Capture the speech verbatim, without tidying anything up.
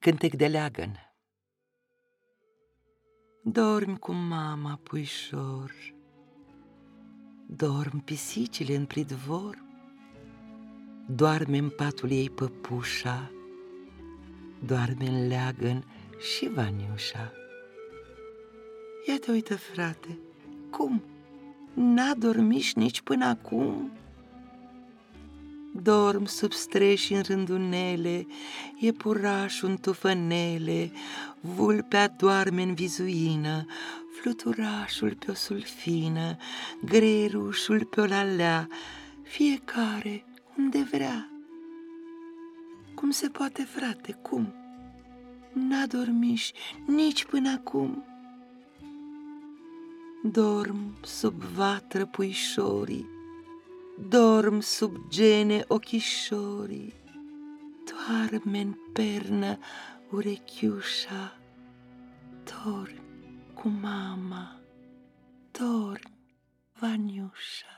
Cântec de leagăn. Dormi cu mama, puișor, dorm pisicile în pridvor, doarme în patul ei păpușa, doarme în leagăn și Vaniușa. Ia te uită, frate, cum? N-a dormit nici până acum? Dorm sub streși în rândunele, iepurașul în tufănele, vulpea doarme în vizuină, fluturașul pe o sulfină, greierușul pe o lalea, fiecare unde vrea. Cum se poate, frate, cum? N-a dormit nici până acum? Dorm sub vatră puișorii, dorm sub gene ochișorii, doarme-n pernă urechiușa, dormi cu mama, dormi, Vaniușa.